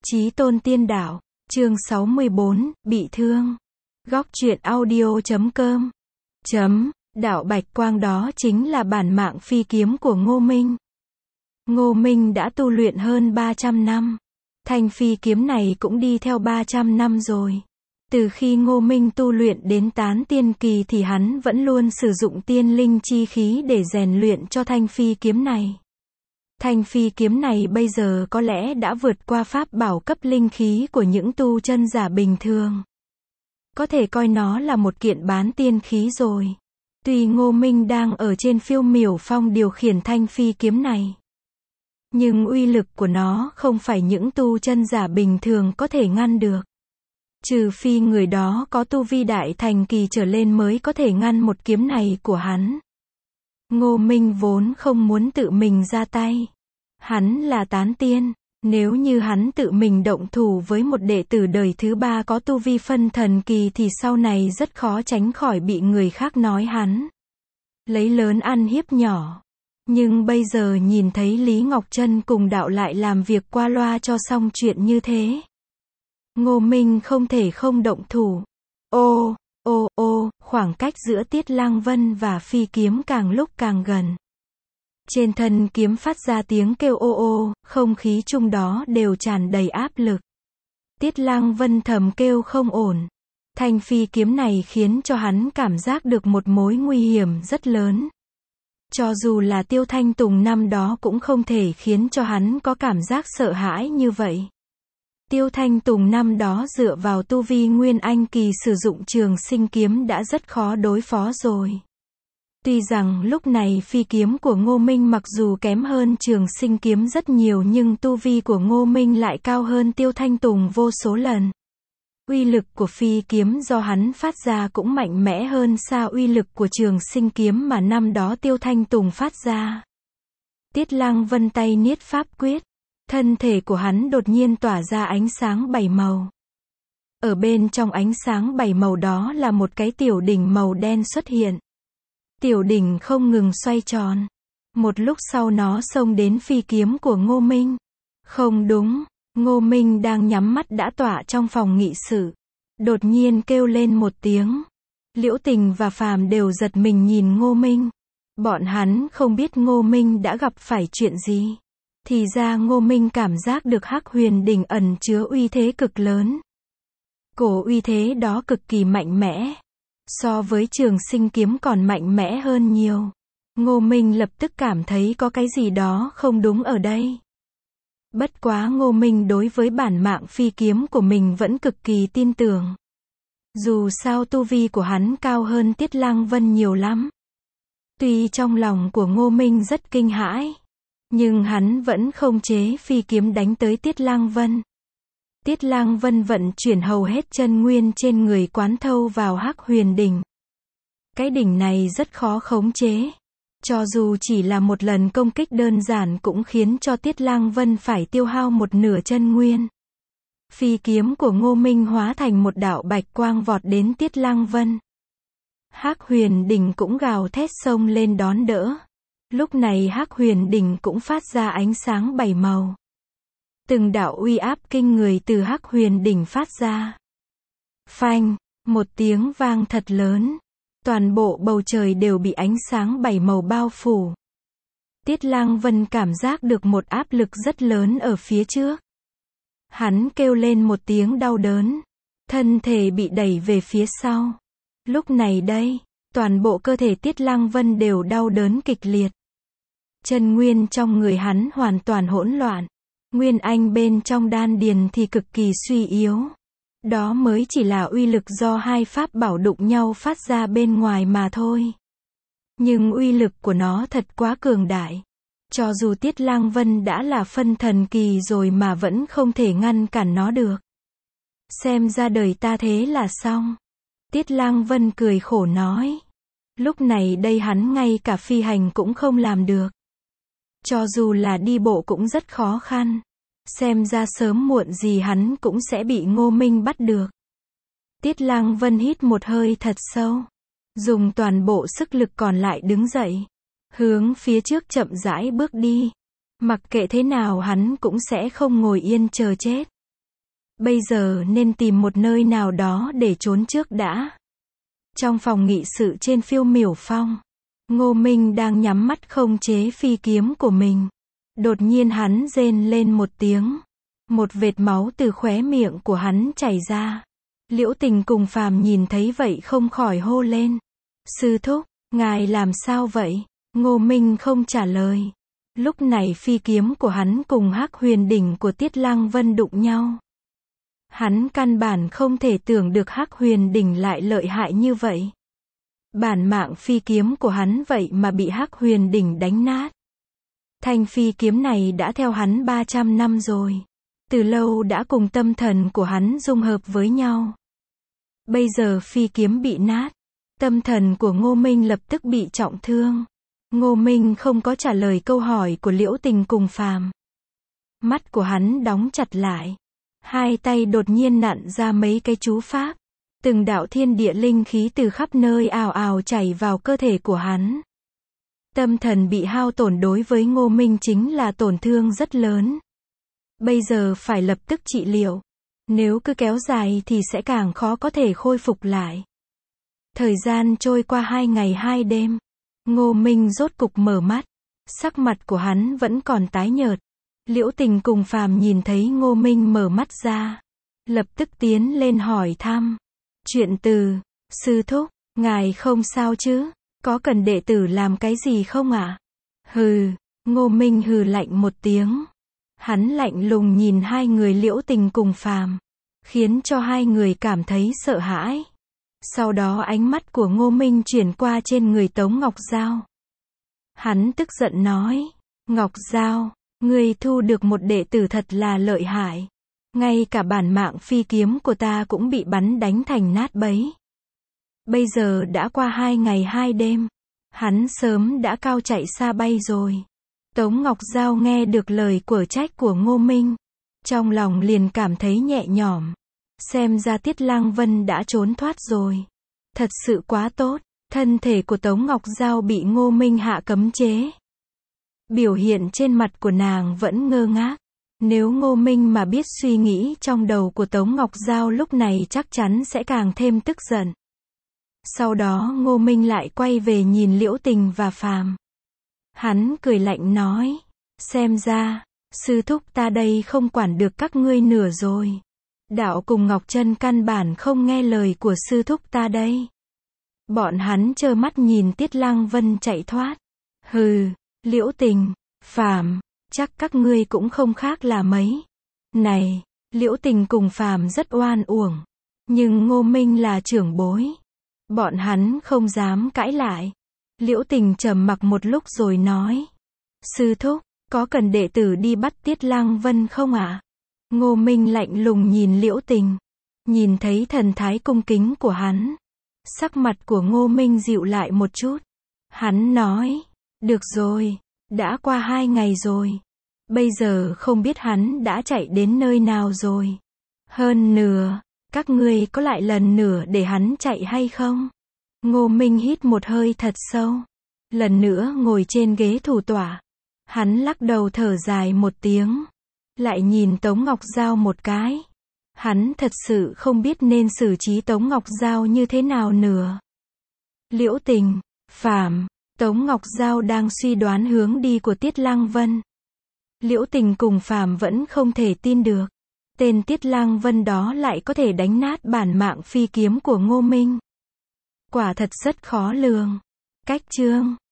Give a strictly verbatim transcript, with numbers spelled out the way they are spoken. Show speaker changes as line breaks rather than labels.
Chí tôn tiên đạo, chương sáu mươi bốn, bị thương. Góc truyện audio chấm com. Chấm, đạo bạch quang đó chính là bản mạng phi kiếm của Ngô Minh. Ngô Minh đã tu luyện hơn ba trăm năm. Thanh phi kiếm này cũng đi theo ba trăm năm rồi. Từ khi Ngô Minh tu luyện đến tán tiên kỳ thì hắn vẫn luôn sử dụng tiên linh chi khí để rèn luyện cho thanh phi kiếm này. Thanh phi kiếm này bây giờ có lẽ đã vượt qua pháp bảo cấp linh khí của những tu chân giả bình thường. Có thể coi nó là một kiện bán tiên khí rồi. Tuy Ngô Minh đang ở trên phiêu miểu phong điều khiển thanh phi kiếm này, nhưng uy lực của nó không phải những tu chân giả bình thường có thể ngăn được. Trừ phi người đó có tu vi đại thành kỳ trở lên mới có thể ngăn một kiếm này của hắn. Ngô Minh vốn không muốn tự mình ra tay. Hắn là tán tiên, nếu như hắn tự mình động thủ với một đệ tử đời thứ ba có tu vi phân thần kỳ thì sau này rất khó tránh khỏi bị người khác nói hắn lấy lớn ăn hiếp nhỏ. Nhưng bây giờ nhìn thấy Lý Ngọc Trân cùng đạo lại làm việc qua loa cho xong chuyện như thế, Ngô Minh không thể không động thủ. Ô, ô, ô, khoảng cách giữa Tiết Lăng Vân và phi kiếm càng lúc càng gần. Trên thân kiếm phát ra tiếng kêu ô ô, không khí chung đó đều tràn đầy áp lực. Tiết Lăng Vân thầm kêu không ổn. Thanh phi kiếm này khiến cho hắn cảm giác được một mối nguy hiểm rất lớn. Cho dù là Tiêu Thanh Tùng năm đó cũng không thể khiến cho hắn có cảm giác sợ hãi như vậy. Tiêu Thanh Tùng năm đó dựa vào tu vi Nguyên Anh kỳ sử dụng Trường Sinh kiếm đã rất khó đối phó rồi. Tuy rằng lúc này phi kiếm của Ngô Minh mặc dù kém hơn Trường Sinh kiếm rất nhiều nhưng tu vi của Ngô Minh lại cao hơn Tiêu Thanh Tùng vô số lần. Uy lực của phi kiếm do hắn phát ra cũng mạnh mẽ hơn xa uy lực của Trường Sinh kiếm mà năm đó Tiêu Thanh Tùng phát ra. Tiết Lăng Vân tay niết pháp quyết, thân thể của hắn đột nhiên tỏa ra ánh sáng bảy màu. Ở bên trong ánh sáng bảy màu đó là một cái tiểu đỉnh màu đen xuất hiện. Tiểu đỉnh không ngừng xoay tròn. Một lúc sau nó xông đến phi kiếm của Ngô Minh. Không đúng, Ngô Minh đang nhắm mắt đã tọa trong phòng nghị sự. Đột nhiên kêu lên một tiếng. Liễu Tình và Phàm đều giật mình nhìn Ngô Minh. Bọn hắn không biết Ngô Minh đã gặp phải chuyện gì. Thì ra Ngô Minh cảm giác được Hắc Huyền đỉnh ẩn chứa uy thế cực lớn. Cổ uy thế đó cực kỳ mạnh mẽ. So với Trường Sinh kiếm còn mạnh mẽ hơn nhiều. Ngô Minh lập tức cảm thấy có cái gì đó không đúng ở đây. Bất quá Ngô Minh đối với bản mạng phi kiếm của mình vẫn cực kỳ tin tưởng. Dù sao tu vi của hắn cao hơn Tiết Lăng Vân nhiều lắm. Tuy trong lòng của Ngô Minh rất kinh hãi, nhưng hắn vẫn không chế phi kiếm đánh tới Tiết Lăng Vân. Tiết Lăng Vân vận chuyển hầu hết chân nguyên trên người quán thâu vào Hắc Huyền đỉnh. Cái đỉnh này rất khó khống chế. Cho dù chỉ là một lần công kích đơn giản cũng khiến cho Tiết Lăng Vân phải tiêu hao một nửa chân nguyên. Phi kiếm của Ngô Minh hóa thành một đạo bạch quang vọt đến Tiết Lăng Vân. Hắc Huyền đỉnh cũng gào thét xông lên đón đỡ. Lúc này Hắc Huyền đỉnh cũng phát ra ánh sáng bảy màu. Từng đạo uy áp kinh người từ Hắc Huyền đỉnh phát ra. Phanh, một tiếng vang thật lớn. Toàn bộ bầu trời đều bị ánh sáng bảy màu bao phủ. Tiết Lăng Vân cảm giác được một áp lực rất lớn ở phía trước. Hắn kêu lên một tiếng đau đớn. Thân thể bị đẩy về phía sau. Lúc này đây, toàn bộ cơ thể Tiết Lăng Vân đều đau đớn kịch liệt. Chân nguyên trong người hắn hoàn toàn hỗn loạn. Nguyên Anh bên trong đan điền thì cực kỳ suy yếu. Đó mới chỉ là uy lực do hai pháp bảo đụng nhau phát ra bên ngoài mà thôi. Nhưng uy lực của nó thật quá cường đại. Cho dù Tiết Lăng Vân đã là phân thần kỳ rồi mà vẫn không thể ngăn cản nó được. Xem ra đời ta thế là xong. Tiết Lăng Vân cười khổ nói. Lúc này đây hắn ngay cả phi hành cũng không làm được. Cho dù là đi bộ cũng rất khó khăn. Xem ra sớm muộn gì hắn cũng sẽ bị Ngô Minh bắt được. Tiết Lăng Vân hít một hơi thật sâu. Dùng toàn bộ sức lực còn lại đứng dậy. Hướng phía trước chậm rãi bước đi. Mặc kệ thế nào hắn cũng sẽ không ngồi yên chờ chết. Bây giờ nên tìm một nơi nào đó để trốn trước đã. Trong phòng nghị sự trên Phiêu Miểu Phong, Ngô Minh đang nhắm mắt khống chế phi kiếm của mình. Đột nhiên hắn rên lên một tiếng. Một vệt máu từ khóe miệng của hắn chảy ra. Liễu Tình cùng Phàm nhìn thấy vậy không khỏi hô lên. Sư thúc, ngài làm sao vậy? Ngô Minh không trả lời. Lúc này phi kiếm của hắn cùng Hắc Huyền đỉnh của Tiết Lăng Vân đụng nhau. Hắn căn bản không thể tưởng được Hắc Huyền đỉnh lại lợi hại như vậy. Bản mạng phi kiếm của hắn vậy mà bị Hắc Huyền đỉnh đánh nát. Thanh phi kiếm này đã theo hắn ba trăm năm rồi. Từ lâu đã cùng tâm thần của hắn dung hợp với nhau. Bây giờ phi kiếm bị nát. Tâm thần của Ngô Minh lập tức bị trọng thương. Ngô Minh không có trả lời câu hỏi của Liễu Tình cùng Phàm. Mắt của hắn đóng chặt lại. Hai tay đột nhiên nặn ra mấy cái chú pháp. Từng đạo thiên địa linh khí từ khắp nơi ào ào chảy vào cơ thể của hắn. Tâm thần bị hao tổn đối với Ngô Minh chính là tổn thương rất lớn. Bây giờ phải lập tức trị liệu. Nếu cứ kéo dài thì sẽ càng khó có thể khôi phục lại. Thời gian trôi qua hai ngày hai đêm. Ngô Minh rốt cục mở mắt. Sắc mặt của hắn vẫn còn tái nhợt. Liễu Tình cùng Phàm nhìn thấy Ngô Minh mở mắt ra. Lập tức tiến lên hỏi thăm. Chuyện từ, sư thúc, ngài không sao chứ? Có cần đệ tử làm cái gì không ạ? À? Hừ, Ngô Minh hừ lạnh một tiếng. Hắn lạnh lùng nhìn hai người Liễu Tình cùng Phàm, khiến cho hai người cảm thấy sợ hãi. Sau đó ánh mắt của Ngô Minh chuyển qua trên người Tống Ngọc Giao. Hắn tức giận nói, Ngọc Giao, ngươi thu được một đệ tử thật là lợi hại. Ngay cả bản mạng phi kiếm của ta cũng bị bắn đánh thành nát bấy. Bây giờ đã qua hai ngày hai đêm. Hắn sớm đã cao chạy xa bay rồi. Tống Ngọc Giao nghe được lời quở trách của Ngô Minh. Trong lòng liền cảm thấy nhẹ nhõm. Xem ra Tiết Lăng Vân đã trốn thoát rồi. Thật sự quá tốt. Thân thể của Tống Ngọc Giao bị Ngô Minh hạ cấm chế. Biểu hiện trên mặt của nàng vẫn ngơ ngác. Nếu Ngô Minh mà biết suy nghĩ trong đầu của Tống Ngọc Giao lúc này chắc chắn sẽ càng thêm tức giận. Sau đó Ngô Minh lại quay về nhìn Liễu Tình và Phàm. Hắn cười lạnh nói, xem ra, sư thúc ta đây không quản được các ngươi nửa rồi. Đạo cùng Ngọc Trân căn bản không nghe lời của sư thúc ta đây. Bọn hắn trơ mắt nhìn Tiết Lăng Vân chạy thoát. Hừ, Liễu Tình, Phàm, chắc các ngươi cũng không khác là mấy. Này, Liễu Tình cùng Phàm rất oan uổng. Nhưng Ngô Minh là trưởng bối. Bọn hắn không dám cãi lại. Liễu Tình trầm mặc một lúc rồi nói. Sư thúc, có cần đệ tử đi bắt Tiết Lăng Vân không ạ? À? Ngô Minh lạnh lùng nhìn Liễu Tình. Nhìn thấy thần thái cung kính của hắn. Sắc mặt của Ngô Minh dịu lại một chút. Hắn nói. Được rồi, đã qua hai ngày rồi. Bây giờ không biết hắn đã chạy đến nơi nào rồi. Hơn nữa, các ngươi có lại lần nữa để hắn chạy hay không? Ngô Minh hít một hơi thật sâu. Lần nữa ngồi trên ghế thủ tọa. Hắn lắc đầu thở dài một tiếng. Lại nhìn Tống Ngọc Giao một cái. Hắn thật sự không biết nên xử trí Tống Ngọc Giao như thế nào nữa. Liễu Tình, Phàm, Tống Ngọc Giao đang suy đoán hướng đi của Tiết Lăng Vân. Liễu Tình cùng Phàm vẫn không thể tin được. Tên Tiết Lăng Vân đó lại có thể đánh nát bản mạng phi kiếm của Ngô Minh. Quả thật rất khó lường. Cách chương